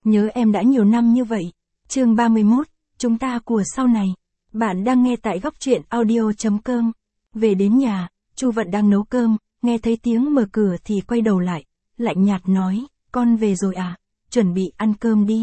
Nhớ em đã nhiều năm như vậy. Chương 31, chúng ta của sau này. Bạn đang nghe tại góc truyện audio.com. Về đến nhà, Chu Vận đang nấu cơm, nghe thấy tiếng mở cửa thì quay đầu lại, lạnh nhạt nói, con về rồi à, chuẩn bị ăn cơm đi.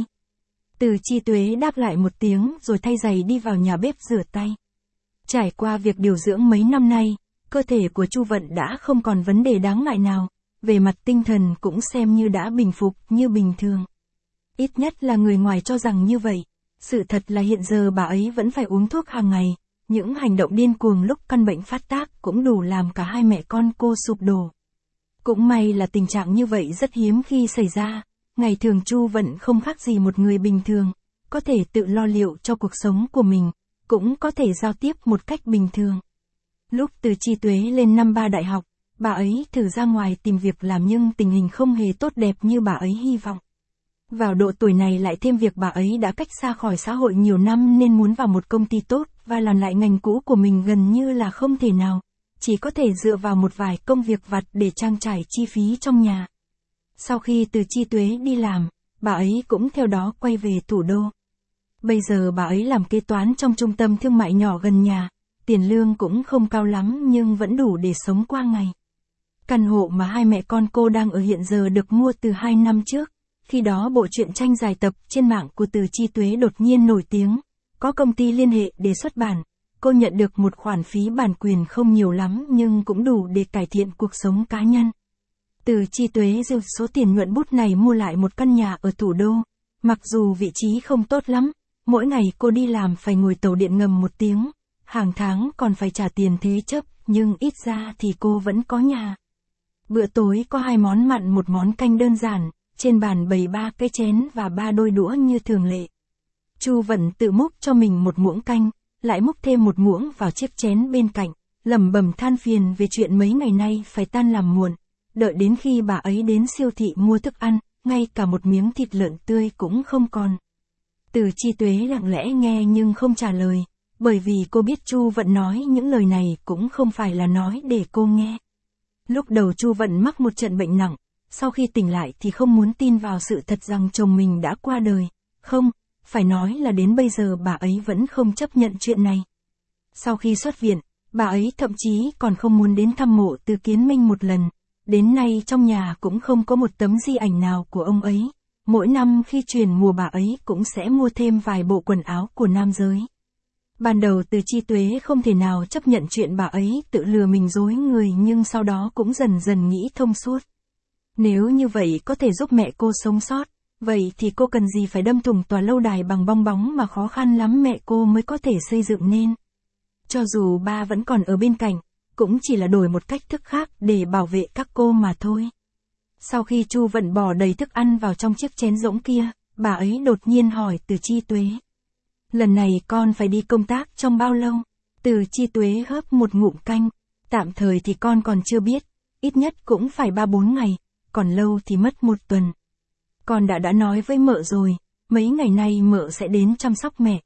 Từ Chi Tuế đáp lại một tiếng rồi thay giày đi vào nhà bếp rửa tay. Trải qua việc điều dưỡng mấy năm nay, cơ thể của Chu Vận đã không còn vấn đề đáng ngại nào, về mặt tinh thần cũng xem như đã bình phục như bình thường. Ít nhất là người ngoài cho rằng như vậy, sự thật là hiện giờ bà ấy vẫn phải uống thuốc hàng ngày, những hành động điên cuồng lúc căn bệnh phát tác cũng đủ làm cả hai mẹ con cô sụp đổ. Cũng may là tình trạng như vậy rất hiếm khi xảy ra, ngày thường Chu Vận không khác gì một người bình thường, có thể tự lo liệu cho cuộc sống của mình, cũng có thể giao tiếp một cách bình thường. Lúc Từ Chi Tuế lên năm 3 đại học, bà ấy thử ra ngoài tìm việc làm nhưng tình hình không hề tốt đẹp như bà ấy hy vọng. Vào độ tuổi này lại thêm việc bà ấy đã cách xa khỏi xã hội nhiều năm nên muốn vào một công ty tốt và làm lại ngành cũ của mình gần như là không thể nào, chỉ có thể dựa vào một vài công việc vặt để trang trải chi phí trong nhà. Sau khi Từ Chi Tuế đi làm, bà ấy cũng theo đó quay về thủ đô. Bây giờ bà ấy làm kế toán trong trung tâm thương mại nhỏ gần nhà, tiền lương cũng không cao lắm nhưng vẫn đủ để sống qua ngày. Căn hộ mà hai mẹ con cô đang ở hiện giờ được mua từ 2 năm trước. Khi đó bộ truyện tranh dài tập trên mạng của Từ Chi Tuế đột nhiên nổi tiếng, có công ty liên hệ để xuất bản, cô nhận được một khoản phí bản quyền không nhiều lắm nhưng cũng đủ để cải thiện cuộc sống cá nhân. Từ Chi Tuế dùng số tiền nhuận bút này mua lại một căn nhà ở thủ đô, mặc dù vị trí không tốt lắm, mỗi ngày cô đi làm phải ngồi tàu điện ngầm 1 tiếng, hàng tháng còn phải trả tiền thế chấp, nhưng ít ra thì cô vẫn có nhà. Bữa tối có 2 món mặn, 1 món canh đơn giản. Trên bàn bày 3 cái chén và 3 đôi đũa như thường lệ. Chu Vận tự múc cho mình một muỗng canh, lại múc thêm một muỗng vào chiếc chén bên cạnh, lẩm bẩm than phiền về chuyện mấy ngày nay phải tan làm muộn, đợi đến khi bà ấy đến siêu thị mua thức ăn, ngay cả một miếng thịt lợn tươi cũng không còn. Từ Chi Tuế lặng lẽ nghe nhưng không trả lời, bởi vì cô biết Chu Vận nói những lời này cũng không phải là nói để cô nghe. Lúc đầu Chu Vận mắc một trận bệnh nặng. Sau khi tỉnh lại thì không muốn tin vào sự thật rằng chồng mình đã qua đời. Không, phải nói là đến bây giờ bà ấy vẫn không chấp nhận chuyện này. Sau khi xuất viện, bà ấy thậm chí còn không muốn đến thăm mộ Từ Kiến Minh một lần. Đến nay trong nhà cũng không có một tấm di ảnh nào của ông ấy. Mỗi năm khi chuyển mùa bà ấy cũng sẽ mua thêm vài bộ quần áo của nam giới. Ban đầu Từ Chi Tuế không thể nào chấp nhận chuyện bà ấy tự lừa mình dối người nhưng sau đó cũng dần dần nghĩ thông suốt. Nếu như vậy có thể giúp mẹ cô sống sót, vậy thì cô cần gì phải đâm thủng tòa lâu đài bằng bong bóng mà khó khăn lắm mẹ cô mới có thể xây dựng nên. Cho dù ba vẫn còn ở bên cạnh, cũng chỉ là đổi một cách thức khác để bảo vệ các cô mà thôi. Sau khi Chu Vận bỏ đầy thức ăn vào trong chiếc chén rỗng kia, bà ấy đột nhiên hỏi Từ Chi Tuế. Lần này con phải đi công tác trong bao lâu? Từ Chi Tuế hớp một ngụm canh, tạm thời thì con còn chưa biết, ít nhất cũng phải 3-4 ngày. Còn lâu thì mất 1 tuần. Con đã nói với mợ rồi, mấy ngày nay mợ sẽ đến chăm sóc mẹ.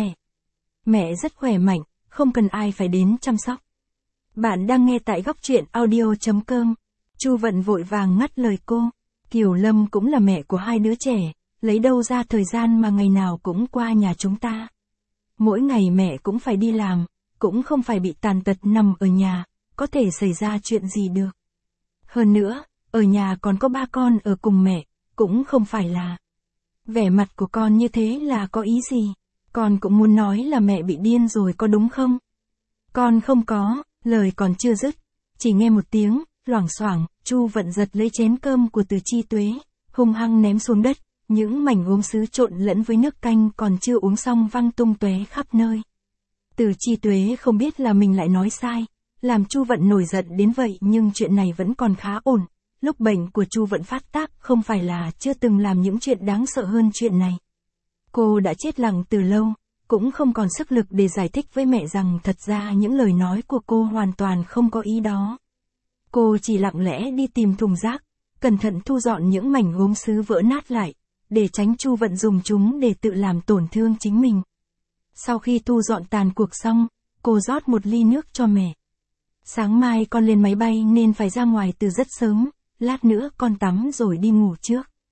Mẹ rất khỏe mạnh, không cần ai phải đến chăm sóc. Bạn đang nghe tại góc truyện audio.com. Chu Vận vội vàng ngắt lời cô. Kiều Lâm cũng là mẹ của 2 đứa trẻ, lấy đâu ra thời gian mà ngày nào cũng qua nhà chúng ta. Mỗi ngày mẹ cũng phải đi làm, cũng không phải bị tàn tật nằm ở nhà, có thể xảy ra chuyện gì được. Hơn nữa, ở nhà còn có 3 con ở cùng mẹ, cũng không phải là. Vẻ mặt của con như thế là có ý gì? Con cũng muốn nói là mẹ bị điên rồi có đúng không? Con không có, lời còn chưa dứt. Chỉ nghe một tiếng, loảng xoảng, Chu Vận giật lấy chén cơm của Từ Chi Tuế, hung hăng ném xuống đất, những mảnh gốm sứ trộn lẫn với nước canh còn chưa uống xong văng tung tóe khắp nơi. Từ Chi Tuế không biết là mình lại nói sai, làm Chu Vận nổi giận đến vậy nhưng chuyện này vẫn còn khá ổn. Lúc bệnh của Chu Vận phát tác không phải là chưa từng làm những chuyện đáng sợ hơn chuyện này. Cô đã chết lặng từ lâu, cũng không còn sức lực để giải thích với mẹ rằng thật ra những lời nói của cô hoàn toàn không có ý đó. Cô chỉ lặng lẽ đi tìm thùng rác, cẩn thận thu dọn những mảnh gốm sứ vỡ nát lại, để tránh Chu Vận dùng chúng để tự làm tổn thương chính mình. Sau khi thu dọn tàn cuộc xong, cô rót một ly nước cho mẹ. Sáng mai con lên máy bay nên phải ra ngoài từ rất sớm, lát nữa con tắm rồi đi ngủ trước.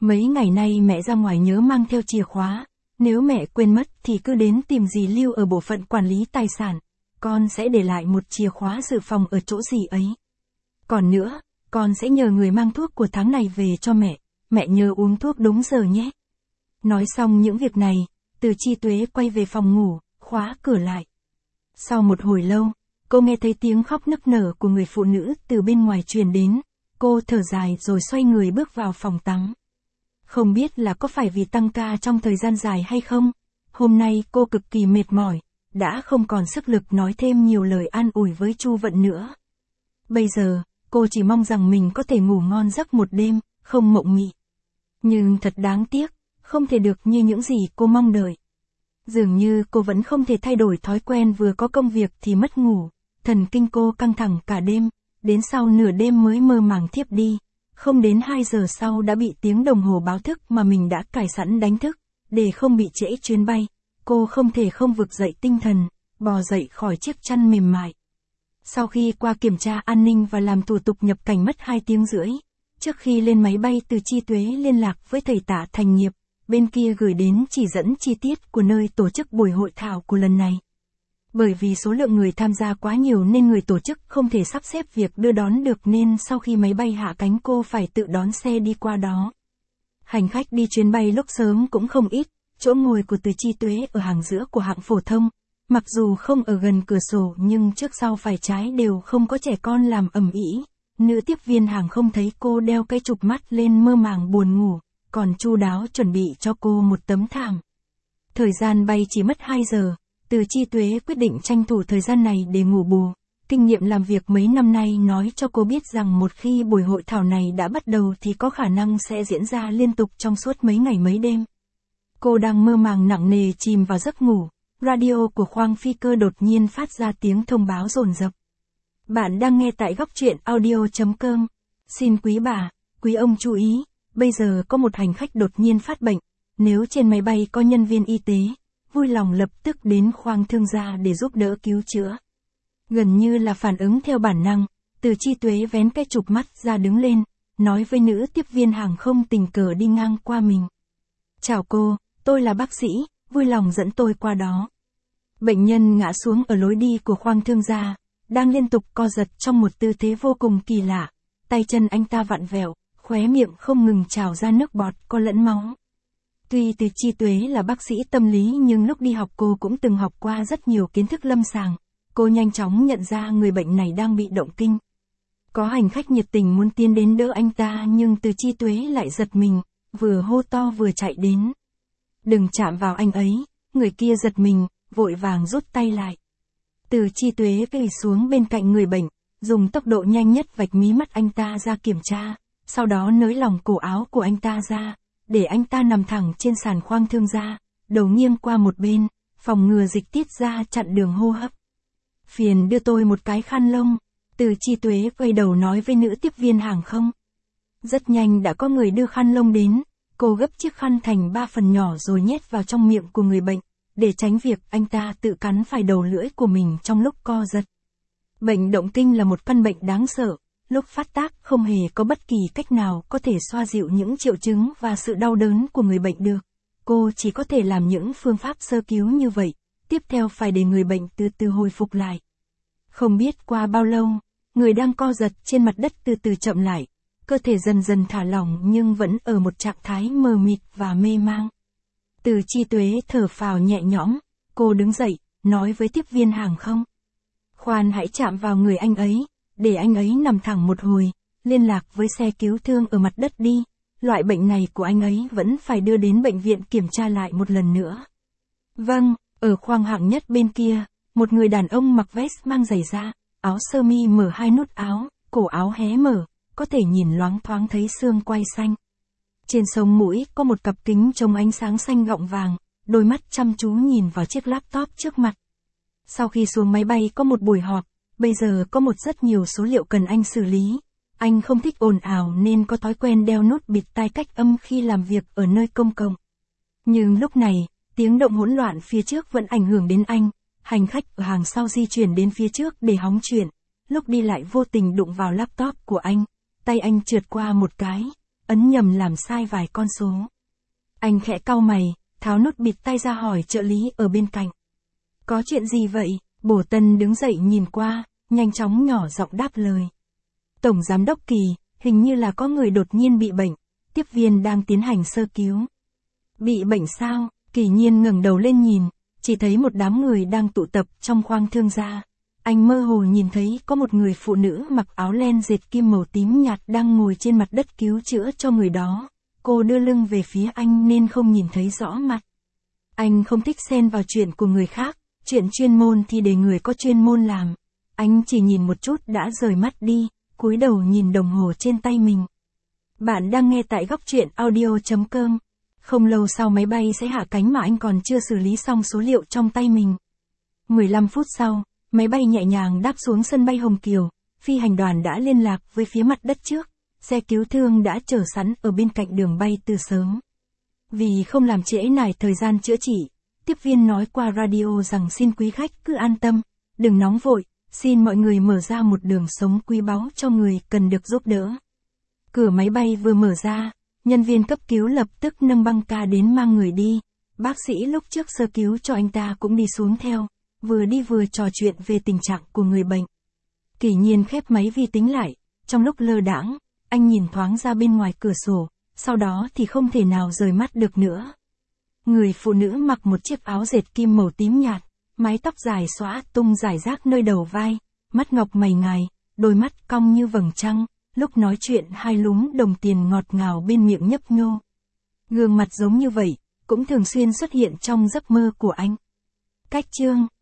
Mấy ngày nay mẹ ra ngoài nhớ mang theo chìa khóa, nếu mẹ quên mất thì cứ đến tìm dì Lưu ở bộ phận quản lý tài sản, con sẽ để lại một chìa khóa dự phòng ở chỗ dì ấy. Còn nữa, con sẽ nhờ người mang thuốc của tháng này về cho mẹ nhớ uống thuốc đúng giờ nhé. Nói xong những việc này, Từ Chi Tuế quay về phòng ngủ, khóa cửa lại. Sau một hồi lâu, cô nghe thấy tiếng khóc nức nở của người phụ nữ từ bên ngoài truyền đến, cô thở dài rồi xoay người bước vào phòng tắm. Không biết là có phải vì tăng ca trong thời gian dài hay không, hôm nay cô cực kỳ mệt mỏi, đã không còn sức lực nói thêm nhiều lời an ủi với Chu Vận nữa. Bây giờ, cô chỉ mong rằng mình có thể ngủ ngon giấc một đêm, không mộng mị. Nhưng thật đáng tiếc, không thể được như những gì cô mong đợi. Dường như cô vẫn không thể thay đổi thói quen vừa có công việc thì mất ngủ, thần kinh cô căng thẳng cả đêm, đến sau nửa đêm mới mơ màng thiếp đi. Không đến 2 giờ sau đã bị tiếng đồng hồ báo thức mà mình đã cài sẵn đánh thức, để không bị trễ chuyến bay. Cô không thể không vực dậy tinh thần, bò dậy khỏi chiếc chăn mềm mại. Sau khi qua kiểm tra an ninh và làm thủ tục nhập cảnh mất 2 tiếng rưỡi, trước khi lên máy bay Từ Chi Tuế liên lạc với thầy Tạ Thành Nghiệp, bên kia gửi đến chỉ dẫn chi tiết của nơi tổ chức buổi hội thảo của lần này. Bởi vì số lượng người tham gia quá nhiều nên người tổ chức không thể sắp xếp việc đưa đón được nên sau khi máy bay hạ cánh cô phải tự đón xe đi qua đó. Hành khách đi chuyến bay lúc sớm cũng không ít, chỗ ngồi của Từ Chi Tuế ở hàng giữa của hạng phổ thông, mặc dù không ở gần cửa sổ nhưng trước sau phải trái đều không có trẻ con làm ầm ĩ. Nữ tiếp viên hàng không thấy cô đeo cái chụp mắt lên mơ màng buồn ngủ, còn chu đáo chuẩn bị cho cô một tấm thảm. Thời gian bay chỉ mất 2 giờ. Từ Chi Tuế quyết định tranh thủ thời gian này để ngủ bù. Kinh nghiệm làm việc mấy năm nay nói cho cô biết rằng một khi buổi hội thảo này đã bắt đầu thì có khả năng sẽ diễn ra liên tục trong suốt mấy ngày mấy đêm. Cô đang mơ màng nặng nề chìm vào giấc ngủ, radio của khoang phi cơ đột nhiên phát ra tiếng thông báo dồn dập. Bạn đang nghe tại góc truyện audio.com. Xin quý bà, quý ông chú ý, bây giờ có một hành khách đột nhiên phát bệnh. Nếu trên máy bay có nhân viên y tế, vui lòng lập tức đến khoang thương gia để giúp đỡ cứu chữa. Gần như là phản ứng theo bản năng, Từ Chi Tuế vén cái chụp mắt ra đứng lên, nói với nữ tiếp viên hàng không tình cờ đi ngang qua mình. Chào cô, tôi là bác sĩ, vui lòng dẫn tôi qua đó. Bệnh nhân ngã xuống ở lối đi của khoang thương gia, đang liên tục co giật trong một tư thế vô cùng kỳ lạ, tay chân anh ta vặn vẹo, khóe miệng không ngừng trào ra nước bọt có lẫn máu. Tuy Từ Chi Tuế là bác sĩ tâm lý nhưng lúc đi học cô cũng từng học qua rất nhiều kiến thức lâm sàng. Cô nhanh chóng nhận ra người bệnh này đang bị động kinh. Có hành khách nhiệt tình muốn tiến đến đỡ anh ta nhưng Từ Chi Tuế lại giật mình, vừa hô to vừa chạy đến. Đừng chạm vào anh ấy, người kia giật mình, vội vàng rút tay lại. Từ Chi Tuế quỳ xuống bên cạnh người bệnh, dùng tốc độ nhanh nhất vạch mí mắt anh ta ra kiểm tra, sau đó nới lỏng cổ áo của anh ta ra, để anh ta nằm thẳng trên sàn khoang thương gia, đầu nghiêng qua một bên, phòng ngừa dịch tiết ra chặn đường hô hấp. Phiền đưa tôi một cái khăn lông, Từ Chi Tuế quay đầu nói với nữ tiếp viên hàng không. Rất nhanh đã có người đưa khăn lông đến, cô gấp chiếc khăn thành 3 phần nhỏ rồi nhét vào trong miệng của người bệnh, để tránh việc anh ta tự cắn phải đầu lưỡi của mình trong lúc co giật. Bệnh động kinh là một căn bệnh đáng sợ, lúc phát tác không hề có bất kỳ cách nào có thể xoa dịu những triệu chứng và sự đau đớn của người bệnh được. Cô chỉ có thể làm những phương pháp sơ cứu như vậy, tiếp theo phải để người bệnh từ từ hồi phục lại. Không biết qua bao lâu, người đang co giật trên mặt đất từ từ chậm lại, cơ thể dần dần thả lỏng nhưng vẫn ở một trạng thái mờ mịt và mê mang. Từ Chi Tuế thở phào nhẹ nhõm, cô đứng dậy, nói với tiếp viên hàng không. Khoan hãy chạm vào người anh ấy, để anh ấy nằm thẳng một hồi, liên lạc với xe cứu thương ở mặt đất đi, loại bệnh này của anh ấy vẫn phải đưa đến bệnh viện kiểm tra lại một lần nữa. Vâng, ở khoang hạng nhất bên kia, một người đàn ông mặc vest mang giày da, áo sơ mi mở 2 nút áo, cổ áo hé mở, có thể nhìn loáng thoáng thấy xương quai xanh. Trên sống mũi có một cặp kính chống ánh sáng xanh gọng vàng, đôi mắt chăm chú nhìn vào chiếc laptop trước mặt. Sau khi xuống máy bay có một buổi họp, bây giờ có rất nhiều số liệu cần anh xử lý. Anh không thích ồn ào nên có thói quen đeo nút bịt tai cách âm khi làm việc ở nơi công cộng. Nhưng lúc này, tiếng động hỗn loạn phía trước vẫn ảnh hưởng đến anh. Hành khách ở hàng sau di chuyển đến phía trước để hóng chuyện. Lúc đi lại vô tình đụng vào laptop của anh. Tay anh trượt qua một cái. ấn nhầm làm sai vài con số. Anh khẽ cau mày, tháo nút bịt tai ra hỏi trợ lý ở bên cạnh. Có chuyện gì vậy? Bổ Tân đứng dậy nhìn qua, nhanh chóng nhỏ giọng đáp lời. Tổng giám đốc Kỳ, hình như là có người đột nhiên bị bệnh, tiếp viên đang tiến hành sơ cứu. Bị bệnh sao? Kỳ Nhiên ngẩng đầu lên nhìn, chỉ thấy một đám người đang tụ tập trong khoang thương gia. Anh mơ hồ nhìn thấy có một người phụ nữ mặc áo len dệt kim màu tím nhạt đang ngồi trên mặt đất cứu chữa cho người đó. Cô đưa lưng về phía anh nên không nhìn thấy rõ mặt. Anh không thích xen vào chuyện của người khác, chuyện chuyên môn thì để người có chuyên môn làm. Anh chỉ nhìn một chút đã rời mắt đi, cúi đầu nhìn đồng hồ trên tay mình. Bạn đang nghe tại góc truyện audio.com. Không lâu sau máy bay sẽ hạ cánh mà anh còn chưa xử lý xong số liệu trong tay mình. 15 phút sau, máy bay nhẹ nhàng đáp xuống sân bay Hồng Kiều, phi hành đoàn đã liên lạc với phía mặt đất trước, xe cứu thương đã chờ sẵn ở bên cạnh đường bay từ sớm. Vì không làm trễ nải thời gian chữa trị, tiếp viên nói qua radio rằng xin quý khách cứ an tâm, đừng nóng vội, xin mọi người mở ra một đường sống quý báu cho người cần được giúp đỡ. Cửa máy bay vừa mở ra, nhân viên cấp cứu lập tức nâng băng ca đến mang người đi, bác sĩ lúc trước sơ cứu cho anh ta cũng đi xuống theo, vừa đi vừa trò chuyện về tình trạng của người bệnh. Kỳ Nhiên khép máy vi tính lại, trong lúc lơ đãng, anh nhìn thoáng ra bên ngoài cửa sổ, sau đó thì không thể nào rời mắt được nữa. Người phụ nữ mặc một chiếc áo dệt kim màu tím nhạt, mái tóc dài xõa tung rải rác nơi đầu vai, mắt ngọc mày ngài, đôi mắt cong như vầng trăng, lúc nói chuyện hai lúm đồng tiền ngọt ngào bên miệng nhấp nhô. Gương mặt giống như vậy, cũng thường xuyên xuất hiện trong giấc mơ của anh. Cách chương